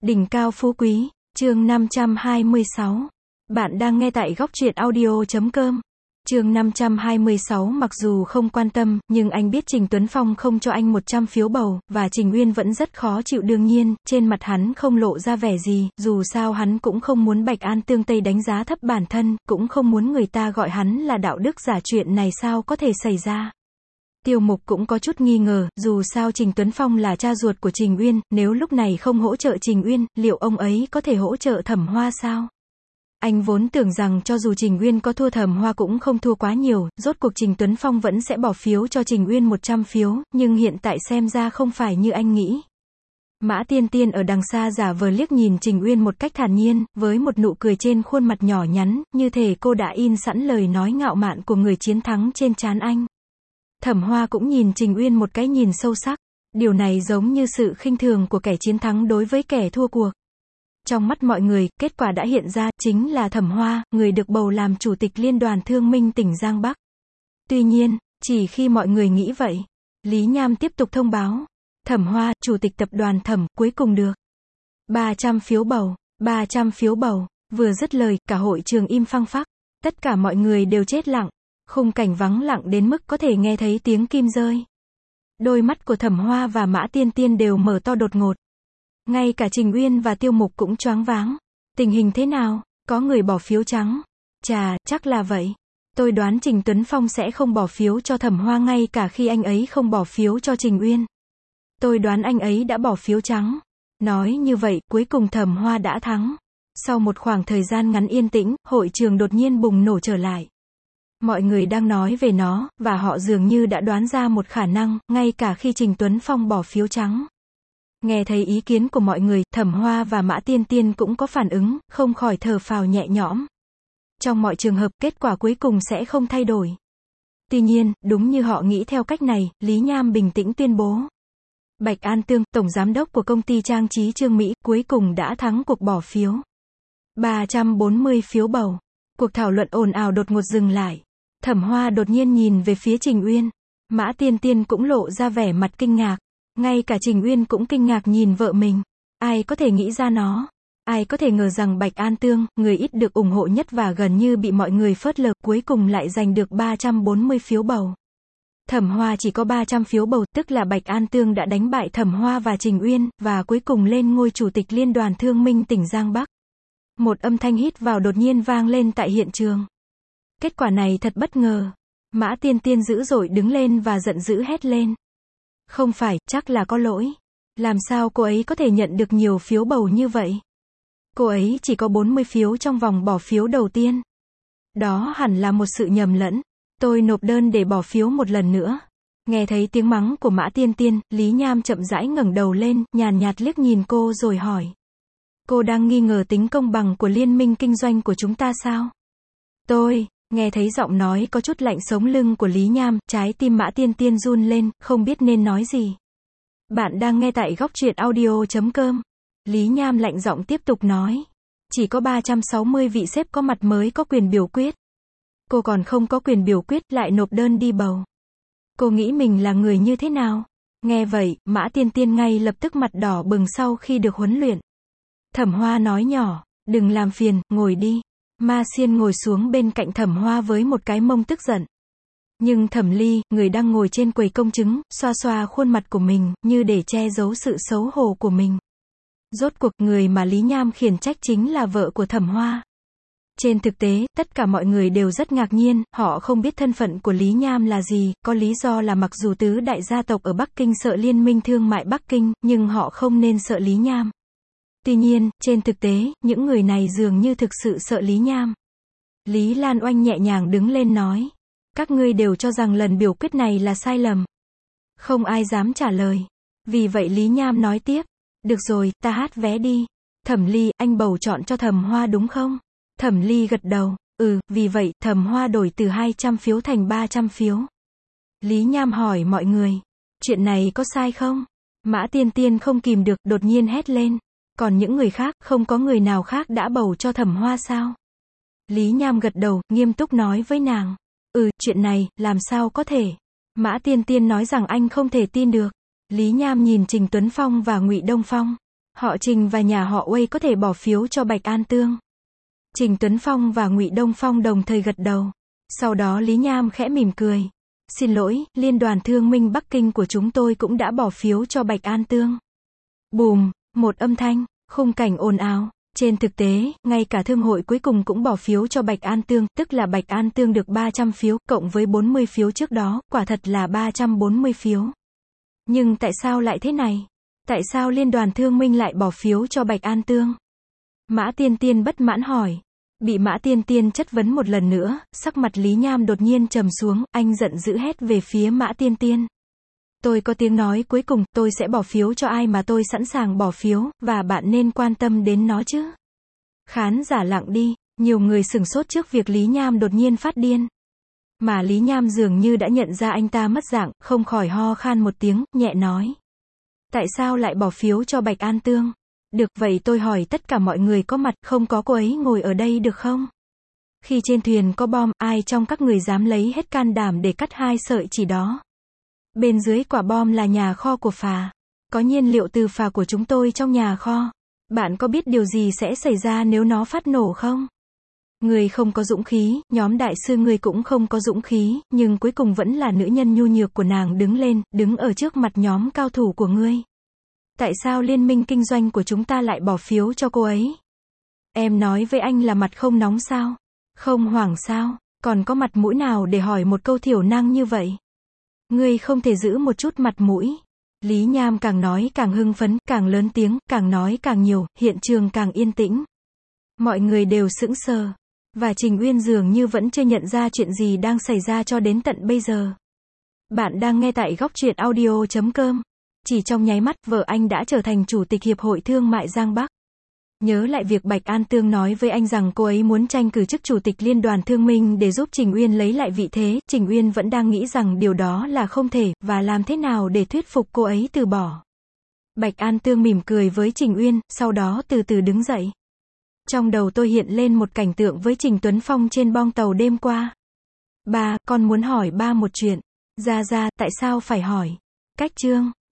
Đỉnh cao phú quý, chương 526. Bạn đang nghe tại góc truyện audio.com. Chương 526. Mặc dù không quan tâm, nhưng anh biết Trình Tuấn Phong không cho anh 100 phiếu bầu, và Trình Uyên vẫn rất khó chịu. Đương nhiên, trên mặt hắn không lộ ra vẻ gì, dù sao hắn cũng không muốn Bạch An Tương Tây đánh giá thấp bản thân, cũng không muốn người ta gọi hắn là đạo đức giả. Chuyện này sao có thể xảy ra. Tiêu Mục cũng có chút nghi ngờ, dù sao Trình Tuấn Phong là cha ruột của Trình Uyên, nếu lúc này không hỗ trợ Trình Uyên, liệu ông ấy có thể hỗ trợ Thẩm Hoa sao? Anh vốn tưởng rằng cho dù Trình Uyên có thua Thẩm Hoa cũng không thua quá nhiều, rốt cuộc Trình Tuấn Phong vẫn sẽ bỏ phiếu cho Trình Uyên 100 phiếu, nhưng hiện tại xem ra không phải như anh nghĩ. Mã Tiên Tiên ở đằng xa giả vờ liếc nhìn Trình Uyên một cách thản nhiên, với một nụ cười trên khuôn mặt nhỏ nhắn, như thể cô đã in sẵn lời nói ngạo mạn của người chiến thắng trên trán anh. Thẩm Hoa cũng nhìn Trình Uyên một cái nhìn sâu sắc. Điều này giống như sự khinh thường của kẻ chiến thắng đối với kẻ thua cuộc. Trong mắt mọi người, kết quả đã hiện ra, chính là Thẩm Hoa, người được bầu làm chủ tịch Liên đoàn Thương minh tỉnh Giang Bắc. Tuy nhiên, chỉ khi mọi người nghĩ vậy, Lý Nham tiếp tục thông báo. Thẩm Hoa, chủ tịch tập đoàn Thẩm, cuối cùng được 300 phiếu bầu, 300 phiếu bầu. Vừa dứt lời, cả hội trường im phăng phắc. Tất cả mọi người đều chết lặng. Khung cảnh vắng lặng đến mức có thể nghe thấy tiếng kim rơi. Đôi mắt của Thẩm Hoa và Mã Tiên Tiên đều mở to đột ngột. Ngay cả Trình Uyên và Tiêu Mục cũng choáng váng. Tình hình thế nào? Có người bỏ phiếu trắng. Chà, chắc là vậy. Tôi đoán Trình Tuấn Phong sẽ không bỏ phiếu cho Thẩm Hoa ngay cả khi anh ấy không bỏ phiếu cho Trình Uyên. Tôi đoán anh ấy đã bỏ phiếu trắng. Nói như vậy, cuối cùng Thẩm Hoa đã thắng. Sau một khoảng thời gian ngắn yên tĩnh, hội trường đột nhiên bùng nổ trở lại. Mọi người đang nói về nó, và họ dường như đã đoán ra một khả năng, ngay cả khi Trình Tuấn Phong bỏ phiếu trắng. Nghe thấy ý kiến của mọi người, Thẩm Hoa và Mã Tiên Tiên cũng có phản ứng, không khỏi thở phào nhẹ nhõm. Trong mọi trường hợp, kết quả cuối cùng sẽ không thay đổi. Tuy nhiên, đúng như họ nghĩ theo cách này, Lý Nham bình tĩnh tuyên bố. Bạch An Tương, tổng giám đốc của công ty trang trí Trương Mỹ, cuối cùng đã thắng cuộc bỏ phiếu. 340 phiếu bầu. Cuộc thảo luận ồn ào đột ngột dừng lại. Thẩm Hoa đột nhiên nhìn về phía Trình Uyên. Mã Tiên Tiên cũng lộ ra vẻ mặt kinh ngạc. Ngay cả Trình Uyên cũng kinh ngạc nhìn vợ mình. Ai có thể nghĩ ra nó? Ai có thể ngờ rằng Bạch An Tương, người ít được ủng hộ nhất và gần như bị mọi người phớt lờ, cuối cùng lại giành được 340 phiếu bầu. Thẩm Hoa chỉ có 300 phiếu bầu, tức là Bạch An Tương đã đánh bại Thẩm Hoa và Trình Uyên, và cuối cùng lên ngôi chủ tịch Liên đoàn Thương minh tỉnh Giang Bắc. Một âm thanh hít vào đột nhiên vang lên tại hiện trường. Kết quả này thật bất ngờ. Mã Tiên Tiên dữ dội đứng lên và giận dữ hét lên. Không phải, chắc là có lỗi. Làm sao cô ấy có thể nhận được nhiều phiếu bầu như vậy? Cô ấy chỉ có 40 phiếu trong vòng bỏ phiếu đầu tiên. Đó hẳn là một sự nhầm lẫn. Tôi nộp đơn để bỏ phiếu một lần nữa. Nghe thấy tiếng mắng của Mã Tiên Tiên, Lý Nham chậm rãi ngẩng đầu lên, nhàn nhạt liếc nhìn cô rồi hỏi. Cô đang nghi ngờ tính công bằng của liên minh kinh doanh của chúng ta sao? Nghe thấy giọng nói có chút lạnh sống lưng của Lý Nham, trái tim Mã Tiên Tiên run lên, không biết nên nói gì. Bạn đang nghe tại góc truyện audio.com. Lý Nham lạnh giọng tiếp tục nói. Chỉ có 360 vị sếp có mặt mới có quyền biểu quyết. Cô còn không có quyền biểu quyết, lại nộp đơn đi bầu. Cô nghĩ mình là người như thế nào? Nghe vậy, Mã Tiên Tiên ngay lập tức mặt đỏ bừng sau khi được huấn luyện. Thẩm Hoa nói nhỏ, đừng làm phiền, ngồi đi. Ma Xiên ngồi xuống bên cạnh Thẩm Hoa với một cái mông tức giận. Nhưng Thẩm Ly, người đang ngồi trên quầy công chứng, xoa xoa khuôn mặt của mình, như để che giấu sự xấu hổ của mình. Rốt cuộc, người mà Lý Nham khiển trách chính là vợ của Thẩm Hoa. Trên thực tế, tất cả mọi người đều rất ngạc nhiên, họ không biết thân phận của Lý Nham là gì, có lý do là mặc dù tứ đại gia tộc ở Bắc Kinh sợ Liên minh thương mại Bắc Kinh, nhưng họ không nên sợ Lý Nham. Tuy nhiên, trên thực tế, những người này dường như thực sự sợ Lý Nham. Lý Lan Oanh nhẹ nhàng đứng lên nói. Các ngươi đều cho rằng lần biểu quyết này là sai lầm. Không ai dám trả lời. Vì vậy Lý Nham nói tiếp. Được rồi, ta hát vé đi. Thẩm Ly, anh bầu chọn cho Thẩm Hoa đúng không? Thẩm Ly gật đầu. Vì vậy, Thẩm Hoa đổi từ 200 phiếu thành 300 phiếu. Lý Nham hỏi mọi người. Chuyện này có sai không? Mã Tiên Tiên không kìm được, đột nhiên hét lên. Còn những người khác, không có người nào khác đã bầu cho Thẩm Hoa sao? Lý Nham gật đầu, nghiêm túc nói với nàng. Chuyện này, làm sao có thể? Mã Tiên Tiên nói rằng anh không thể tin được. Lý Nham nhìn Trình Tuấn Phong và Ngụy Đông Phong. Họ Trình và nhà họ Uây có thể bỏ phiếu cho Bạch An Tương. Trình Tuấn Phong và Ngụy Đông Phong đồng thời gật đầu. Sau đó Lý Nham khẽ mỉm cười. Xin lỗi, Liên đoàn Thương minh Bắc Kinh của chúng tôi cũng đã bỏ phiếu cho Bạch An Tương. Bùm, một âm thanh, khung cảnh ồn ào. Trên thực tế, ngay cả thương hội cuối cùng cũng bỏ phiếu cho Bạch An Tương, tức là Bạch An Tương được 300 phiếu, cộng với 40 phiếu trước đó, quả thật là 340 phiếu. Nhưng tại sao lại thế này? Tại sao Liên đoàn Thương minh lại bỏ phiếu cho Bạch An Tương? Mã Tiên Tiên bất mãn hỏi. Bị Mã Tiên Tiên chất vấn một lần nữa, sắc mặt Lý Nham đột nhiên trầm xuống, anh giận dữ hét về phía Mã Tiên Tiên. Tôi có tiếng nói cuối cùng, tôi sẽ bỏ phiếu cho ai mà tôi sẵn sàng bỏ phiếu, và bạn nên quan tâm đến nó chứ. Khán giả lặng đi, nhiều người sửng sốt trước việc Lý Nham đột nhiên phát điên. Mà Lý Nham dường như đã nhận ra anh ta mất dạng, không khỏi ho khan một tiếng, nhẹ nói. Tại sao lại bỏ phiếu cho Bạch An Tương? Được, vậy tôi hỏi tất cả mọi người có mặt, không có cô ấy ngồi ở đây được không? Khi trên thuyền có bom, ai trong các người dám lấy hết can đảm để cắt 2 sợi chỉ đó? Bên dưới quả bom là nhà kho của phà. Có nhiên liệu từ phà của chúng tôi trong nhà kho. Bạn có biết điều gì sẽ xảy ra nếu nó phát nổ không? Người không có dũng khí, nhóm đại sư người cũng không có dũng khí, nhưng cuối cùng vẫn là nữ nhân nhu nhược của nàng đứng lên, đứng ở trước mặt nhóm cao thủ của ngươi. Tại sao liên minh kinh doanh của chúng ta lại bỏ phiếu cho cô ấy? Em nói với anh là mặt không nóng sao? Không hoảng sao? Còn có mặt mũi nào để hỏi một câu thiểu năng như vậy? Ngươi không thể giữ một chút mặt mũi. Lý Nham càng nói càng hưng phấn, càng lớn tiếng, càng nói càng nhiều, hiện trường càng yên tĩnh. Mọi người đều sững sờ. Và Trình Uyên dường như vẫn chưa nhận ra chuyện gì đang xảy ra cho đến tận bây giờ. Bạn đang nghe tại góc truyện audio.com. Chỉ trong nháy mắt, vợ anh đã trở thành chủ tịch Hiệp hội Thương mại Giang Bắc. Nhớ lại việc Bạch An Tương nói với anh rằng cô ấy muốn tranh cử chức chủ tịch Liên đoàn Thương minh để giúp Trình Uyên lấy lại vị thế, Trình Uyên vẫn đang nghĩ rằng điều đó là không thể, và làm thế nào để thuyết phục cô ấy từ bỏ. Bạch An Tương mỉm cười với Trình Uyên, sau đó từ từ đứng dậy. Trong đầu tôi hiện lên một cảnh tượng với Trình Tuấn Phong trên bong tàu đêm qua. Ba, con muốn hỏi ba một chuyện. Ra, tại sao phải hỏi? Cách chương.